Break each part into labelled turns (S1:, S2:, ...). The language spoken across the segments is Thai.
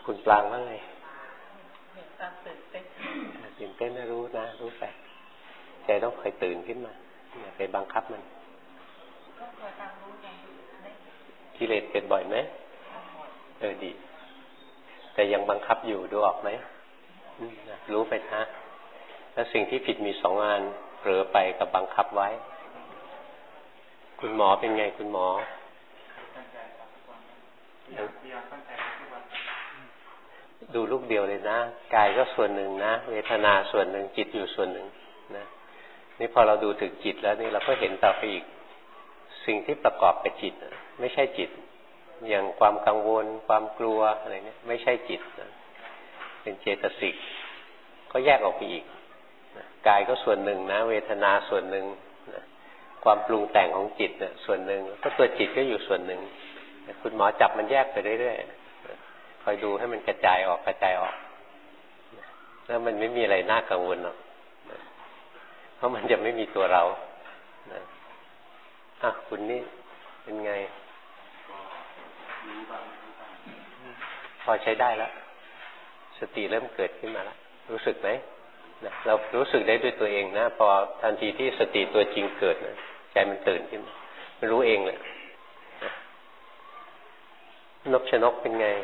S1: คุณปรางว่าไงตื่นเต้นนะรู้นะรู้ไปใจต้องคอยตื่นขึ้นมาอย่าไปบังคับมันกิเลสเกิดบ่อยไหมดีแต่ยังบังคับอยู่ดูออกไหมรู้ไปนะแล้วสิ่งที่ผิดมี2 อันเผลอไปกับบังคับไว้คุณหมอเป็นไงคุณหมอดูลูกเดียวเลยนะกายก็ส่วนหนึ่งนะเวทนาส่วนหนึ่งจิตอยู่ส่วนหนึ่งนะนี่พอเราดูถึงจิตแล้วนี่เราก็เห็นต่อไปอีกสิ่งที่ประกอบกับจิตไม่ใช่จิตอย่างความกังวลความกลัวอะไรเนี่ยไม่ใช่จิตนะเป็นเจตสิกก็แยกออกไปอีกนะกายก็ส่วนหนึ่งนะเวทนาส่วนหนึ่งนะความปรุงแต่งของจิตเนี่ยส่วนหนึ่งก็ตัวจิตก็อยู่ส่วนหนึ่งคุณหมอจับมันแยกไปเรื่อยๆคอยดูให้มันกระจายออกแล้วมันไม่มีอะไรน่ากังวลหรอกเพราะมันจะไม่มีตัวเราคุณนี่เป็นไงพอใช้ได้แล้วสติเริ่มเกิดขึ้นมาแล้วรู้สึกไหมเรารู้สึกได้ด้วยตัวเองนะพอทันทีที่สติตัวจริงเกิดนะใจมันตื่นขึ้นมันรู้เองเลยนกชนกเป็นไง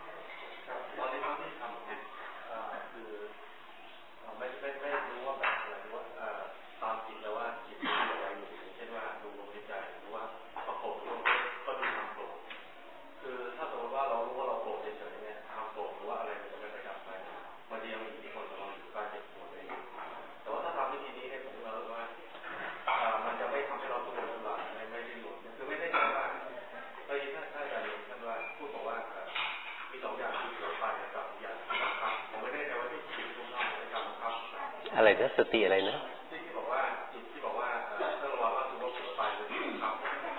S1: อะไรนะสติอะไรนะที่บอกว่าถ้าระวังว่าทุกข์ไปจะมีครับ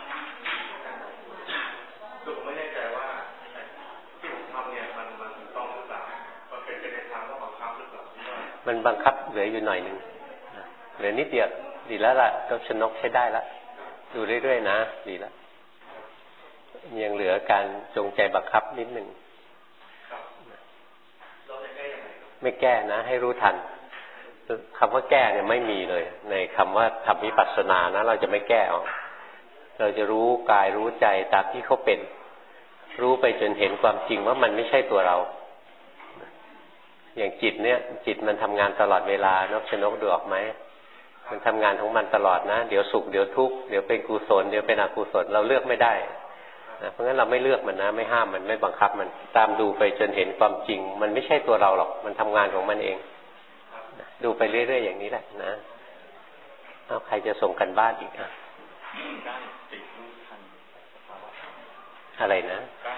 S1: คือผมไม่แน่ใจว่าที่ผมทำเนี่ยมันถูกต้องหรือเปล่ามันเป็นในทางว่าบังคับหรือเปล่ามันบังคับเหลืออยู่หน่อยนึงเหลือนิดเดียวดีแล้วล่ะก็ชนกใช้ได้ละดูเรื่อยๆนะดีแล้วยังเหลือการจงใจบังคับนิดนึงไม่แก้นะให้รู้ทันคำว่าแก้เนี่ยไม่มีเลยในคำว่าทำวิปัสสนานะเราจะไม่แก้ออกเราจะรู้กายรู้ใจตามที่เขาเป็นรู้ไปจนเห็นความจริงว่ามันไม่ใช่ตัวเราอย่างจิตเนี่ยจิตมันทำงานตลอดเวลานกชนกดูออกไหมมันทำงานของมันตลอดนะเดี๋ยวสุขเดี๋ยวทุกข์เดี๋ยวเป็นกุศลเดี๋ยวเป็นอกุศลเราเลือกไม่ได้นะเพราะงั้นเราไม่เลือกมันนะไม่ห้ามมันไม่บังคับมันตามดูไปจนเห็นความจริงมันไม่ใช่ตัวเราหรอกมันทำงานของมันเองดูไปเรื่อยๆอย่างนี้แหละนะเอาใครจะส่งกันบ้านอีกอะไรนะ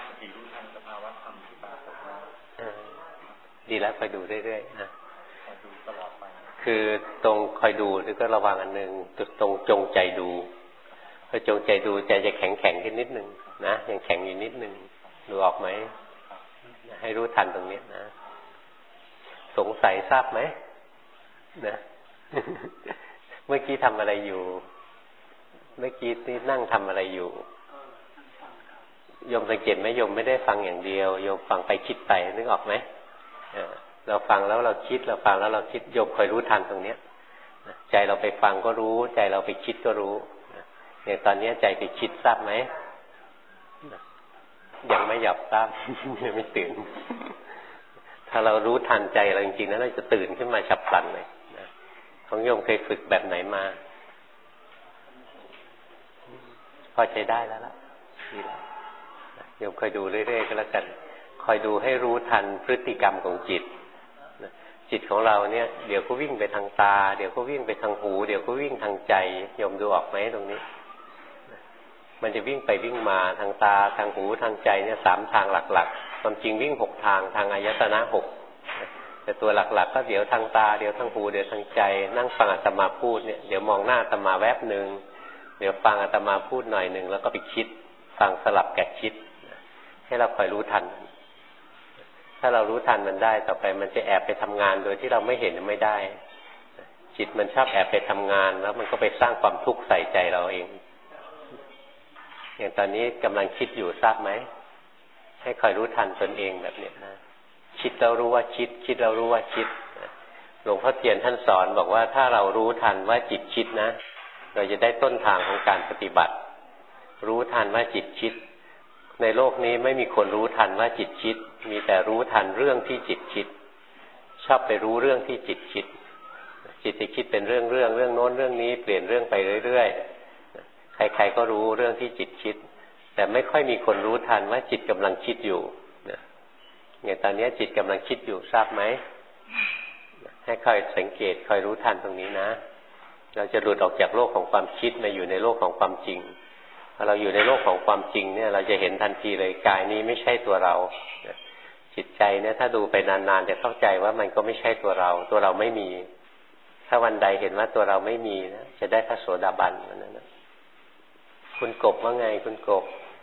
S1: ดีแล้วคอยดูเรื่อยๆนะคือตรงคอยดูแล้วก็ระวังอันหนึ่งตรงจงใจดูพอจงใจดูใจจะแข็งขึ้นนิดนึงนะยังแข็งอยู่นิดนึงดูออกไหมให้รู้ทันตรงนี้นะสงสัยทราบไหมนะเมื่อกี้ทำอะไรอยู่เมื่อกี้นี่นั่งทำอะไรอยู่โยมสังเกตไหมโยมไม่ได้ฟังอย่างเดียวโยมฟังไปคิดไปนึกออกไหมเราฟังแล้วเราคิดเราฟังแล้วเราคิดโยมคอยรู้ทันตรงเนี้ยใจเราไปฟังก็รู้ใจเราไปคิดก็รู้อย่างตอนนี้ใจไปคิดทราบไหมยังไม่หยับทราบยังไม่ตื่นถ้าเรารู้ทันใจเราจริงๆนั้นเราจะตื่นขึ้นมาฉับพลันเลยของโยมเคยฝึกแบบไหนมาพอใช้ได้แล้วล่ะดีแล้วโยมคอยดูเรื่อยๆก็แล้วกันคอยดูให้รู้ทันพฤติกรรมของจิตจิตของเราเนี่ยเดี๋ยวก็วิ่งไปทางตาเดี๋ยวก็วิ่งไปทางหูเดี๋ยวก็วิ่งทางใจโยมดูออกไหมตรงนี้มันจะวิ่งไปวิ่งมาทางตาทางหูทางใจเนี่ย3 ทางหลักๆความจริงวิ่ง6 ทางทางอายตนะ6แต่ตัวหลักๆก็เดี๋ยวทางตาเดี๋ยวทางหูเดี๋ยวทางใจนั่งฟังอาตมาพูดเนี่ยเดี๋ยวมองหน้าอาตมาแวบนึงเดี๋ยวฟังอาตมาพูดหน่อยนึงแล้วก็ไปคิดฟังสลับแกะคิดให้เราคอยรู้ทันถ้าเรารู้ทันมันได้ต่อไปมันจะแอบไปทำงานโดยที่เราไม่เห็นไม่ได้จิตมันชอบแอบไปทำงานแล้วมันก็ไปสร้างความทุกข์ใส่ใจเราเองอย่างตอนนี้กำลังคิดอยู่ทราบไหมให้คอยรู้ทันตนเองแบบนี้นะคิดเรารู้ว่าคิดคิดเรารู้ว่าคิดหลวงพ่อเทียนท่านสอนบอกว่าถ้าเรารู้ทันว่าจิตคิดนะเราจะได้ต้นทางของการปฏิบัติรู้ทันว่าจิตคิดในโลกนี้ไม่มีคนรู้ทันว่าจิตคิดมีแต่รู้ทันเรื่องที่จิตคิดชอบไปรู้เรื่องที่จิตคิดจิตจะคิดเป็นเรื่องโน้นเรื่องนี้เปลี่ยนเรื่องไปเรื่อยๆใครๆก็รู้เรื่องที่จิตคิดแต่ไม่ค่อยมีคนรู้ทันว่าจิตกำลังคิดอยู่เนี่ยตอนนี้จิตกำลังคิดอยู่ทราบไหมให้คอยสังเกตคอยรู้ทันตรงนี้นะเราจะหลุดออกจากโลกของความคิดมาอยู่ในโลกของความจริงพอเราอยู่ในโลกของความจริงเนี่ยเราจะเห็นทันทีเลยกายนี้ไม่ใช่ตัวเราจิตใจเนี่ยถ้าดูไปนานๆจะเข้าใจว่ามันก็ไม่ใช่ตัวเราไม่มีถ้าวันใดเห็นว่าตัวเราไม่มีนะจะได้พระโสดาบันนั่นนะคุณกบว่าไงคุณกบ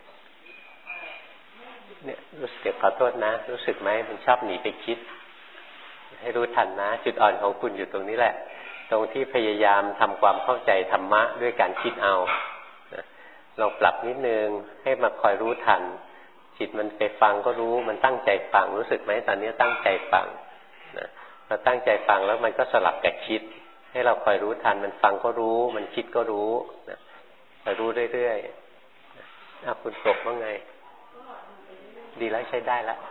S1: เนี่ยรู้สึกขอโทษนะรู้สึกไหมมันชอบหนีไปคิดให้รู้ทันนะจุดอ่อนของคุณอยู่ตรงนี้แหละตรงที่พยายามทำความเข้าใจธรรมะด้วยการคิดเอาลองปรับนิดนึงให้มาคอยรู้ทันจิตมันไปฟังก็รู้มันตั้งใจฟังรู้สึกไหมตอนนี้ตั้งใจฟังนะเราตั้งใจฟังแล้วมันก็สลับกับคิดให้เราคอยรู้ทันมันฟังก็รู้มันคิดก็รู้นะไปรู้เรื่อยๆคุณกบว่าไงดีแล้วใช้ได้แล้ว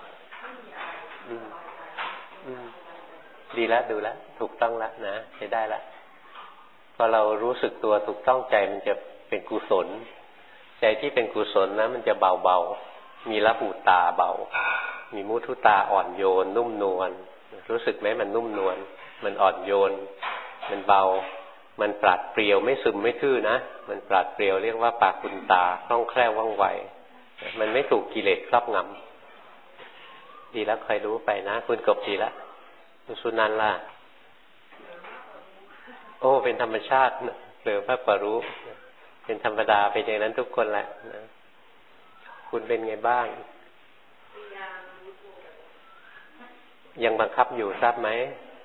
S1: ดีแล้วดูแล้วถูกต้องแล้วนะใช้ได้แล้วพอเรารู้สึกตัวถูกต้องใจมันจะเป็นกุศลใจที่เป็นกุศลนะมันจะเบาๆมีละหูตาเบามีมุทุตาอ่อนโยนนุ่มนวลรู้สึกไหมมันนุ่มนวลมันอ่อนโยนมันเบามันปราดเปรียวไม่ซึมไม่ทื่อนะมันปราดเปรียวเรียกว่าปากุณตาคล่องแคล่วว่องไวมันไม่ถูกกิเลสครอบงำดีแล้วคอยรู้ไปนะคุณกบดีแล้วคุณสุนันท์ล่ะโอ้เป็นธรรมชาติเผลอมากกว่ารู้เป็นธรรมดาเป็นอย่างนั้นทุกคนแหละนะคุณเป็นไงบ้างยังบังคับอยู่ทราบไหม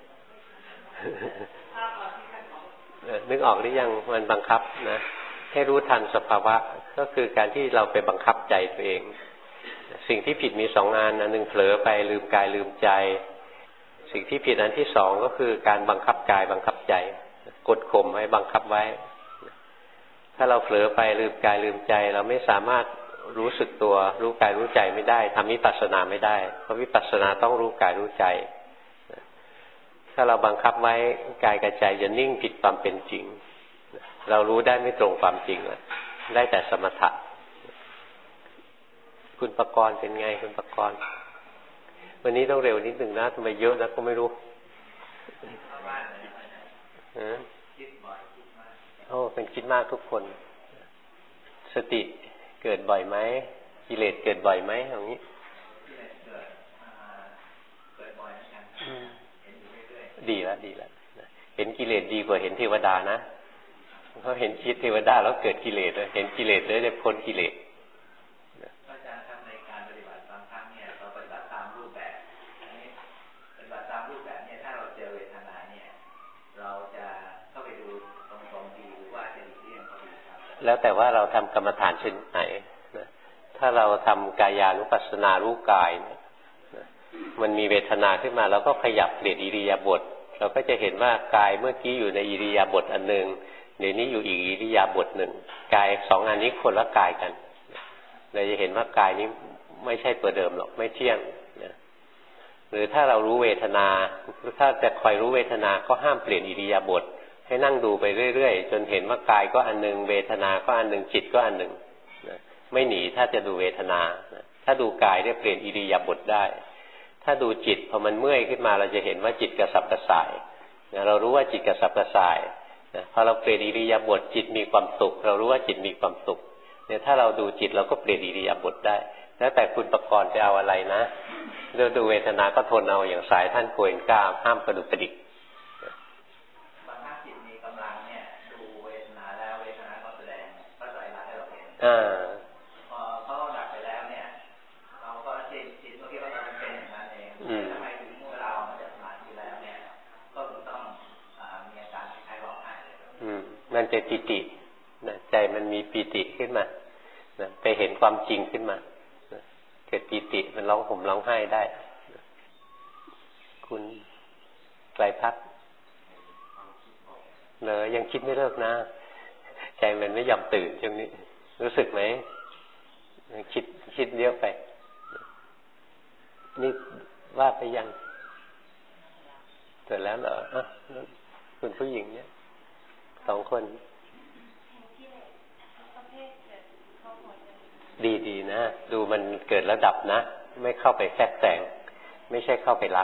S1: นึกออกหรือยังมันบังคับนะให้รู้ทันสภาวะก็คือการที่เราไปบังคับใจตัวเองสิ่งที่ผิดมี2 งานอันนึงเผลอไปลืมกายลืมใจสิ่งที่ผิดอันที่2ก็คือการบังคับกายบังคับใจกดข่มไว้บังคับไว้ถ้าเราเผลอไปลืมกายลืมใจเราไม่สามารถรู้สึกตัวรู้กายรู้ใจไม่ได้ทำวิปัสสนาไม่ได้เพราะวิปัสสนาต้องรู้กายรู้ใจถ้าเราบังคับไว้กายกับใจจะนิ่งผิดความเป็นจริงเรารู้ได้ไม่ตรงความจริงได้แต่สมถะคุณประกรณ์เป็นไงคุณประกรณ์วันนี้ต้องเร็วนิดหนึ่งนะทำไมเยอะนะก็ไม่รู้โอ้เป็นคิดมากทุกคนสติเกิดบ่อยไหมกิเลสเกิดบ่อยไหมอย่างนี้ดีแล้วเห็นกิเลสดีกว่าเห็นเทวดานะเขาเห็นคิดเทวดาแล้วเกิดกิเลสเห็นกิเลสเลยได้พ้นกิเลส
S2: อาจารย์ทำในการปฏิบัติบางครั้งเนี่ยเราปฏิบัติตามรูปแบบปฏิบัติตามรูปแบบเนี่ยถ้าเราเจอเวทนาเนี่ยเราจะเข้าไปดูตรงๆดีหรือว่าจะหลีกเลี่ยงก็ดีครับ
S1: แล้วแต่ว่าเราทำกรรมฐานชนิดไหนถ้าเราทำกายานุปัสสนารู้กายมันมีเวทนาขึ้นมาเราก็ขยับเปลี่ยนอิริยาบถเราก็จะเห็นว่ากายเมื่อกี้อยู่ในอิริยาบถอันหนึ่งเดี๋ยวนี้อยู่อีกอิริยาบถหนึ่งกาย2 อันนี้คนละกายกันเราจะเห็นว่ากายนี้ไม่ใช่ตัวเดิมหรอกไม่เที่ยงนะหรือถ้าเรารู้เวทนาถ้าจะคอยรู้เวทนาก็ห้ามเปลี่ยนอิริยาบถให้นั่งดูไปเรื่อยๆจนเห็นว่ากายก็อันหนึ่งเวทนาก็อันหนึ่งจิตก็อันหนึ่งนะไม่หนีถ้าจะดูเวทนานะถ้าดูกายได้เปลี่ยนอิริยาบถได้ถ้าดูจิตพอมันเมื่อยขึ้นมาเราจะเห็นว่าจิตกระสับกระส่ายนะเรารู้ว่าจิตกระสับกระส่ายนะพอเราเปลี่ยนอิริยาบถจิตมีความสุขเรารู้ว่าจิตมีความสุขเนี่ยถ้าเราดูจิตเราก็เปลี่ยนอิริยาบถได้แล้วแต่คุณประกรณ์จะเอาอะไรนะเราดูเวทนาก็ทนเอาอย่างสายท่านโกเอนก้าห้ามกระดุกกระดิก
S2: บางครั้งจิตมีกำลังเนี่ยดูเวทนาแล้วเวทนาก็แสดงก็สายรักให้เราเห็นพอเขาดับไปแล้วเนี่ยเราก็จิตเมื่อกี้ว่าเราเป็นอย่างนั้นเองทำไมถึงเมื่อเรามาจากสมาธิแล้วเนี่ยก็ต้องมีอาการคล้ายๆร้องไห้
S1: มันจะปิติใจมันมีปิติขึ้นมาไปเห็นความจริงขึ้นมาเกิดปิติมันร้องห่มร้องไห้ได้คุณไกลพัฒน์เนอะยังคิดไม่เลิกนะใจมันไม่ยอมตื่นช่วงนี้รู้สึกไหมคิดเยอะไปนี่ว่าไปยังเสร็จแล้วเหรอคุณผู้หญิงเนี่ย2 คนดีนะดูมันเกิดระดับนะไม่เข้าไปแทรกแซงไม่ใช่เข้าไปละ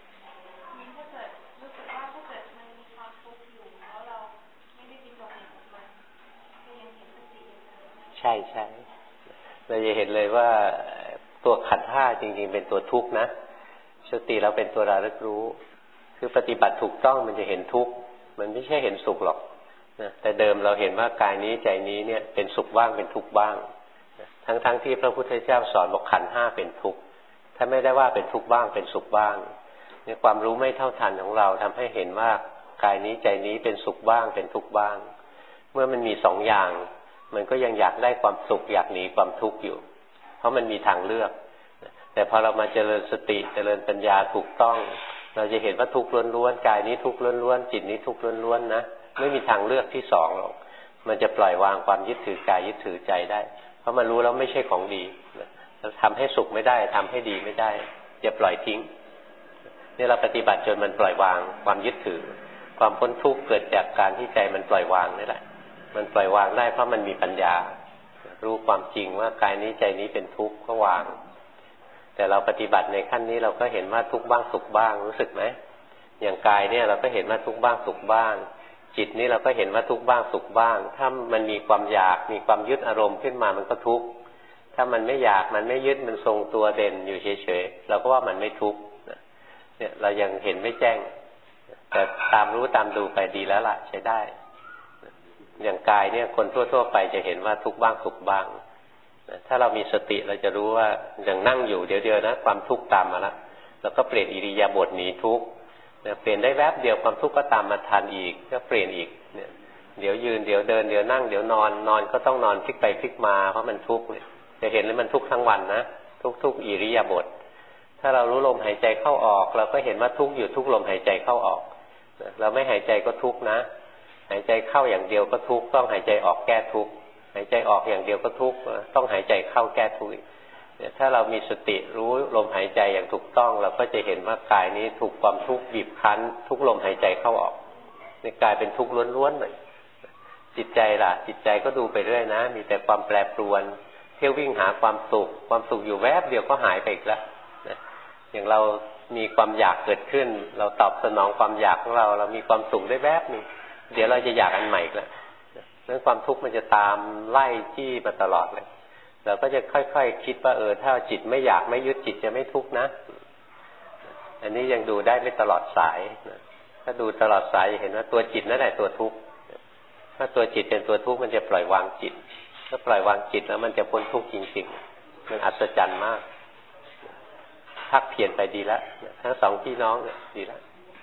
S1: ใช่เราจะเห็นเลยว่าตัวขันธ์ 5จริงๆเป็นตัวทุกข์นะสติเราเป็นตัวระลึกรู้คือปฏิบัติถูกต้องมันจะเห็นทุกข์มันไม่ใช่เห็นสุขหรอกนะแต่เดิมเราเห็นว่ากายนี้ใจนี้เนี่ยเป็นสุขบ้างเป็นทุกข์บ้างทั้งที่พระพุทธเจ้าสอนบอกขันธ์ 5เป็นทุกข์ถ้าไม่ได้ว่าเป็นทุกข์บ้างเป็นสุขบ้างเนี่ยความรู้ไม่เท่าทันของเราทำให้เห็นว่ากายนี้ใจนี้เป็นสุขบ้างเป็นทุกข์บ้างเมื่อมันมี2 อย่างมันก็ยังอยากได้ความสุขอยากหนีความทุกข์อยู่เพราะมันมีทางเลือกแต่พอเรามาเจริญสติเจริญปัญญาถูกต้องเราจะเห็นว่าทุกข์ล้วนๆกายนี้ทุกข์ล้วนๆจิตนี้ทุกข์ล้วนๆนะไม่มีทางเลือกที่2หรอกมันจะปล่อยวางความยึดถือกายยึดถือใจได้เพราะมันรู้แล้วไม่ใช่ของดีทำให้สุขไม่ได้ทำให้ดีไม่ได้จะปล่อยทิ้งนี่เราปฏิบัติจนมันปล่อยวางความยึดถือความพ้นทุกข์เกิดจากการที่ใจมันปล่อยวางนี่แหละมันปล่อยวางได้เพราะมันมีปัญญารู้ความจริงว่ากายนี้ใจนี้เป็นทุกข์ก็วางแต่เราปฏิบัติในขั้นนี้เราก็เห็นว่าทุกข์บ้างสุขบ้างรู้สึกไหมอย่างกายเนี่ยเราก็เห็นว่าทุกข์บ้างสุขบ้างจิตนี่เราก็เห็นว่าทุกข์บ้างสุขบ้างถ้ามันมีความอยากมีความยึดอารมณ์ขึ้นมามันก็ทุกข์ถ้ามันไม่อยากมันไม่ยึดมันทรงตัวเด่นอยู่เฉยๆเราก็ว่ามันไม่ทุกข์เนี่ยเรายังเห็นไม่แจ้งแต่ตามรู้ตามดูไปดีแล้วล่ะใช้ได้อย่างกายเนี่ยคนทั่วๆไปจะเห็นว่าทุกข์บ้างสุขบ้างถ้าเรามีสติเราจะรู้ว่าอย่างนั่งอยู่เดี๋ยวๆนะความทุกข์ตามมาแล้วเราก็เปลี่ยนอิริยาบถหนีทุกข์เปลี่ยนได้แวบเดียวความทุกข์ก็ตามมาทันอีกก็เปลี่ยนอีกเนี่ยเดี๋ยวยืนเดี๋ยวเดินเดี๋ยวนั่งเดี๋ยวนอนก็ต้องนอนพลิกไปพลิกมาเพราะมันทุกข์เนี่ยจะเห็นเลยมันทุกข์ทั้งวันนะทุกอิริยาบถถ้าเรารู้ลมหายใจเข้าออกเราก็เห็นว่าทุกข์อยู่ทุกลมหายใจเข้าออกเราไม่หายใจก็ทุกข์นะหายใจเข้าอย่างเดียวก็ทุกข์ต้องหายใจออกแก้ทุกข์หายใจออกอย่างเดียวก็ทุกข์ต้องหายใจเข้าแก้ทุกข์เนี่ยถ้าเรามีสติรู้ลมหายใจอย่างถูกต้องเราก็จะเห็นว่ากายนี้ถูกความทุกข์บีบคั้นทุกลมหายใจเข้าออกนี่กลายเป็นทุกข์ล้วนๆเลยจิตใจล่ะจิตใจก็ดูไปเรื่อยนะมีแต่ความแปรปรวนเที่ยววิ่งหาความสุขอยู่แวบเดียวก็หายไปอีกแล้วนะอย่างเรามีความอยากเกิดขึ้นเราตอบสนองความอยากของเรามีความสุขได้แวบนึงเดี๋ยวเราจะอยากอันใหม่อีกแล้วเรื่องความทุกข์มันจะตามไล่จี้มาตลอดเลยเราก็จะค่อยๆคิดว่าถ้าจิตไม่อยากไม่ยึดจิตจะไม่ทุกข์นะอันนี้ยังดูได้ไม่ตลอดสายถ้าดูตลอดสายจะเห็นว่าตัวจิตนั่นแหละตัวทุกข์ถ้าตัวจิตเป็นตัวทุกข์มันจะปล่อยวางจิตถ้าปล่อยวางจิตแล้วมันจะพ้นทุกข์จริงๆมันอัศจรรย์มากพักเพียรไปดีแล้วทั้ง2พี่น้องเนี่ยดีแล้ว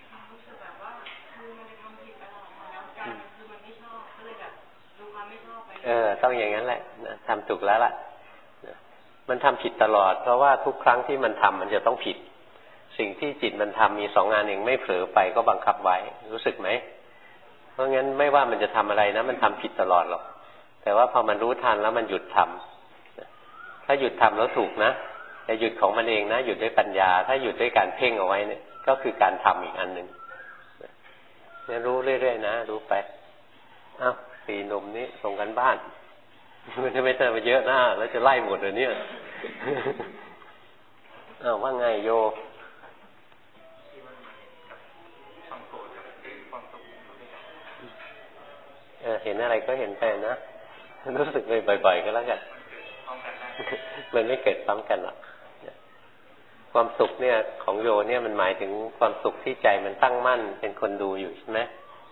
S1: ต้องอย่างนั้นแหละนะทำถูกแล้วล่ะนะมันทำผิดตลอดเพราะว่าทุกครั้งที่มันทำมันจะต้องผิดสิ่งที่จิตมันทำมี2 งานเองไม่เผลอไปก็บังคับไว้รู้สึกไหมเพราะงั้นไม่ว่ามันจะทำอะไรนะมันทำผิดตลอดหรอกแต่ว่าพอมันรู้ทันแล้วมันหยุดทำถ้าหยุดทำแล้วถูกนะแต่หยุดของมันเองนะหยุดด้วยปัญญาถ้าหยุดด้วยการเพ่งเอาไว้เนี่ยก็คือการทำอีกอันหนึ่งเนี่ยรู้เรื่อยๆนะรู้ไปอ้าว4 หนุ่มนี้ส่งกันบ้านมันจะไม่เติมมาเยอะหน้าแล้วจะไล่หมดเลยเนี่ยอ้าวว่าไงโยเห็นอะไรก็เห็นไปนะรู้สึกไปบ่อยๆก็แล้วกันมันไม่เกิดซ้ำกันหรอกความสุขเนี่ยของโยเนี่ยมันหมายถึงความสุขที่ใจมันตั้งมั่นเป็นคนดูอยู่ใช่ไหม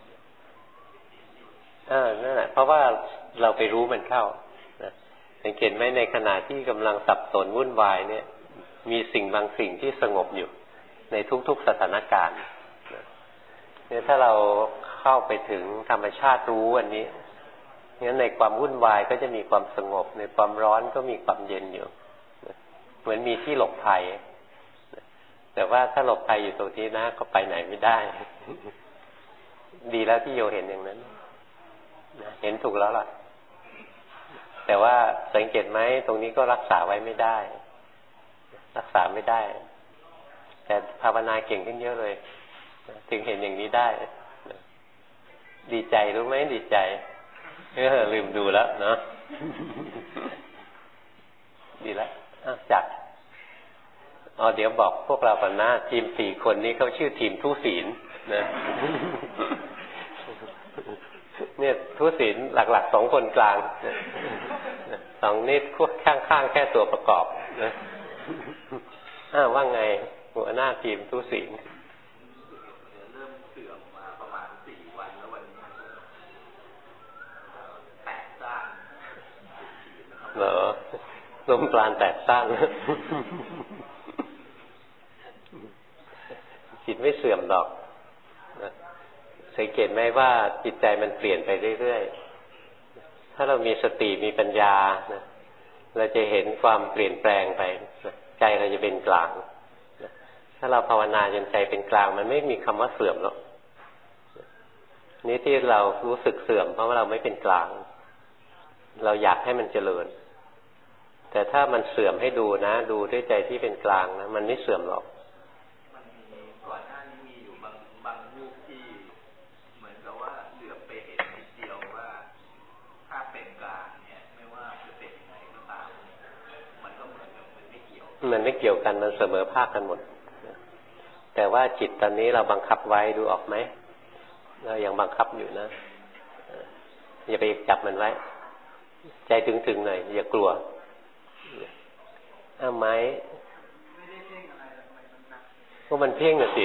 S1: นั่นแหละเพราะว่าเราไปรู้มันเข้าสังเกตไหมในขณะที่กำลังสับสนวุ่นวายเนี่ยมีสิ่งบางสิ่งที่สงบอยู่ในทุกๆสถานการณ์เนี่ยถ้าเราเข้าไปถึงธรรมชาติรู้อันนี้งั้นในความวุ่นวายก็จะมีความสงบในความร้อนก็มีความเย็นอยู่เหมือนมีที่หลบภัยแต่ว่าถ้าหลบภัยอยู่ตรงนี้นะก็ไปไหนไม่ได้ ดีแล้วที่โยเห็นอย่างนั้นเห็นถูกแล้วล่ะแต่ว่าสังเกตไหมตรงนี้ก็รักษาไว้ไม่ได้รักษาไม่ได้แต่ภาวนาเก่งขึ้นเยอะเลยถึงเห็นอย่างนี้ได้ดีใจรู้ไหมดีใจลืมดูแล้วเนาะ ดีแล้วจัดเดี๋ยวบอกพวกเราก่อนนะทีม4 คนนี้เขาชื่อทีมทุศีลนะเนี่ยทุศีลหลักๆ2 คนกลาง2นี่คู่ข้างๆแค่ตัวประกอบนะว่าไงหัวหน้าทีมทุศีล
S2: เริ่มเสื่อมมาประมาณ4 วันแล้ววันนี้แตกซ่าน
S1: เหรอลมปราณแตกซ่านจิตไม่เสื่อมหรอกสังเกตไหมว่าจิตใจมันเปลี่ยนไปเรื่อยๆถ้าเรามีสติมีปัญญานะเราจะเห็นความเปลี่ยนแปลงไปใจเราจะเป็นกลางถ้าเราภาวนาจนใจเป็นกลางมันไม่มีคำว่าเสื่อมหรอกนี่ที่เรารู้สึกเสื่อมเพราะว่าเราไม่เป็นกลางเราอยากให้มันเจริญแต่ถ้ามันเสื่อมให้ดูนะดูด้วยใจที่เป็นกลางนะมันไม่เสื่อมหรอก
S2: มันมีก่อนหน้านี้มีอยู่บางรูปที่เหมือนกับว่าเหลือบไปเห็นนิดเดียวว่าถ้าเป็นกลางเนี่ยไม่ว่าจะเป็นยังไงก็ตามมันก็เหมือนกับมันไม่เกี่ยว
S1: กันมันเสมอภาคกันหมดแต่ว่าจิตตอนนี้เราบังคับไว้ดูออกไหมเรายังบังคับอยู่นะอย่าไปจับมันไว้ใจถึงๆหน่อยอย่ากลัวไม้พวกมันเพ่งน่ะสิ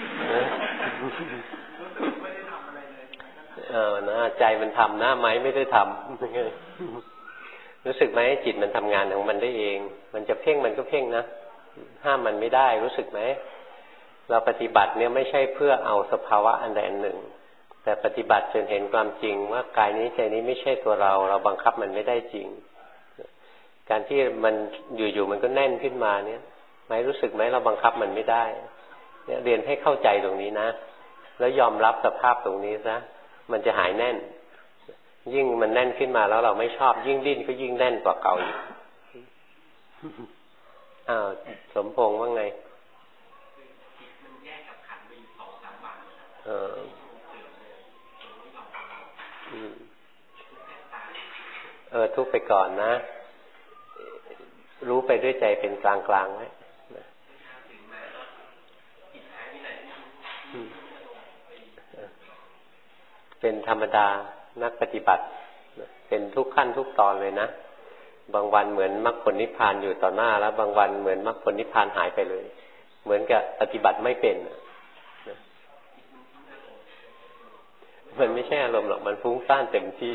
S1: นะใจมันทำนะไม้ไม่ได้ทำรู้สึกไหมจิตมันทำงานของมันได้เองมันจะเพ่งมันก็เพ่งนะห้ามมันไม่ได้รู้สึกไหมเราปฏิบัติเนี่ยไม่ใช่เพื่อเอาสภาวะอันใดอันหนึ่งแต่ปฏิบัติจนเห็นความจริงว่ากายนี้ใจนี้ไม่ใช่ตัวเราบังคับมันไม่ได้จริงการที่มันอยู่ๆมันก็แน่นขึ้นมาเนี่ยไม่รู้สึกไหมเราบังคับมันไม่ได้เนี่ยเรียนให้เข้าใจตรงนี้นะแล้วยอมรับสภาพตรงนี้ซะมันจะหายแน่นยิ่งมันแน่นขึ้นมาแล้วเราไม่ชอบยิ่งดิ้นก็ยิ่งแน่นกว่าเก่าอีกสมพงษ์ว่าไงทุกไปก่อนนะรู้ไปด้วยใจเป็นกลางๆไว้เป็นธรรมดานักปฏิบัติเป็นทุกขั้นทุกตอนเลยนะบางวันเหมือนมรรคผลนิพพานอยู่ต่อหน้าแล้วบางวันเหมือนมรรคผลนิพพานหายไปเลยเหมือนกับปฏิบัติไม่เป็นมันไม่ใช่อารมณ์หรอกมันฟุ้งซ่านเต็มที่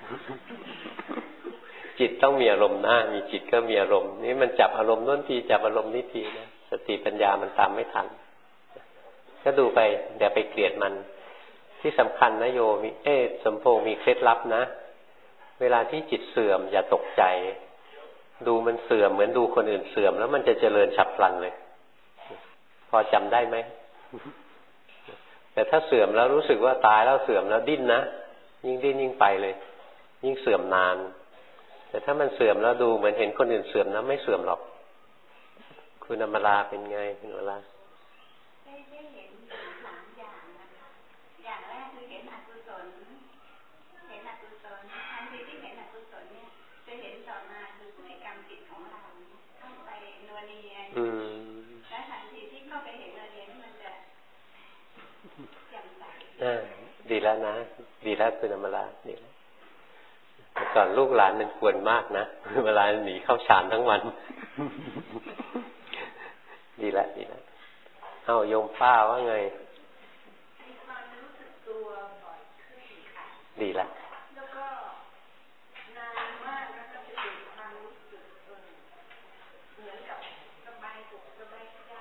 S1: จิตต้องมีอารมณ์หน้ามีจิตก็มีอารมณ์นี่มันจับอารมณ์โน้นทีจับอารมณ์นี้ทีนะสติปัญญามันตามไม่ทันก็ดูไปอย่าไปเกลียดมันที่สำคัญนะโยมีสมพงษ์มีเคล็ดลับนะเวลาที่จิตเสื่อมอย่าตกใจดูมันเสื่อมเหมือนดูคนอื่นเสื่อมแล้วมันจะเจริญฉับพลันเลยพอจำได้ไหมแต่ถ้าเสื่อมแล้วรู้สึกว่าตายแล้วเสื่อมแล้วดิ้นนะยิ่งดิ้นยิ่งไปเลยยิ่งเสื่อมนานแต่ถ้ามันเสื่อมแล้วดูเหมือนเห็นคนอื่นเสื่อมนะไม่เสื่อมหรอกคุณอมราเป็นไงคุณอมรา
S3: ได้เห็น3 อย่างนะคะอย่างแรกคือเห็นอกุศลทันทีที่เห็นอกุศลเนี่ยจะเห็นต่อมาคือพฤติกรรมจิตของเราเข้าไปนัวเนียและทันทีที่เข้าไปเห็นนัวเนียมันจะแจ่มใส
S1: ดีแล้วนะดีแล้วคุณอมราดีแล้วก่อนลูกหลานมันควรมากนะเวลาหนีเข้าฌานทั้งวันดีแล้วโยมป้าว่าไงดีแล้ว
S3: แล้วก็นานมากแล้วก็จะมีความรู้สึกเหมือนกับสบายอกสบายใจ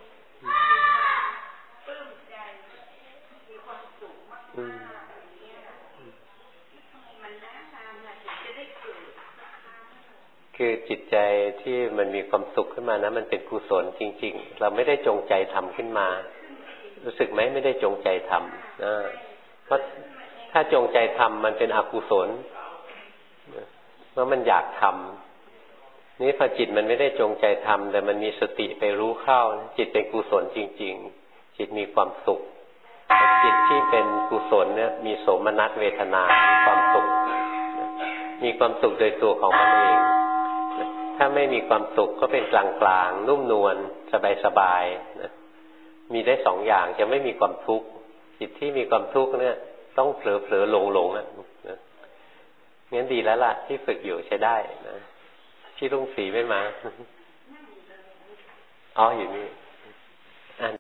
S3: ปลื้มใจมีความสุขมากอย่างเงี้ยมันน่าทำนะถึงจะได้เกิด
S1: คือจิตใจที่มันมีความสุขขึ้นมานะมันเป็นกุศลจริงๆเราไม่ได้จงใจทำขึ้นมารู้สึกไหมไม่ได้จงใจทำเพราะถ้าจงใจทำมันเป็นอกุศลเพราะมันอยากทำนี่พอจิตมันไม่ได้จงใจทำแต่มันมีสติไปรู้เข้าจิตเป็นกุศลจริงๆจิตมีความสุขจิตที่เป็นกุศลเนี่ยมีโสมนัสเวทนามีความสุขมีความสุขโดยตัวของมันเองถ้าไม่มีความสุขก็เป็นกลางๆนุ่มนวลสบายๆมีได้สองอย่างจะไม่มีความทุกข์จิตที่มีความทุกข์เนี่ยต้องเผลอๆหลงๆงั้นดีแล้วล่ะที่ฝึกอยู่ใช้ได้นะพี่ลุงศรีไม่มาอ๋ออยู่นี่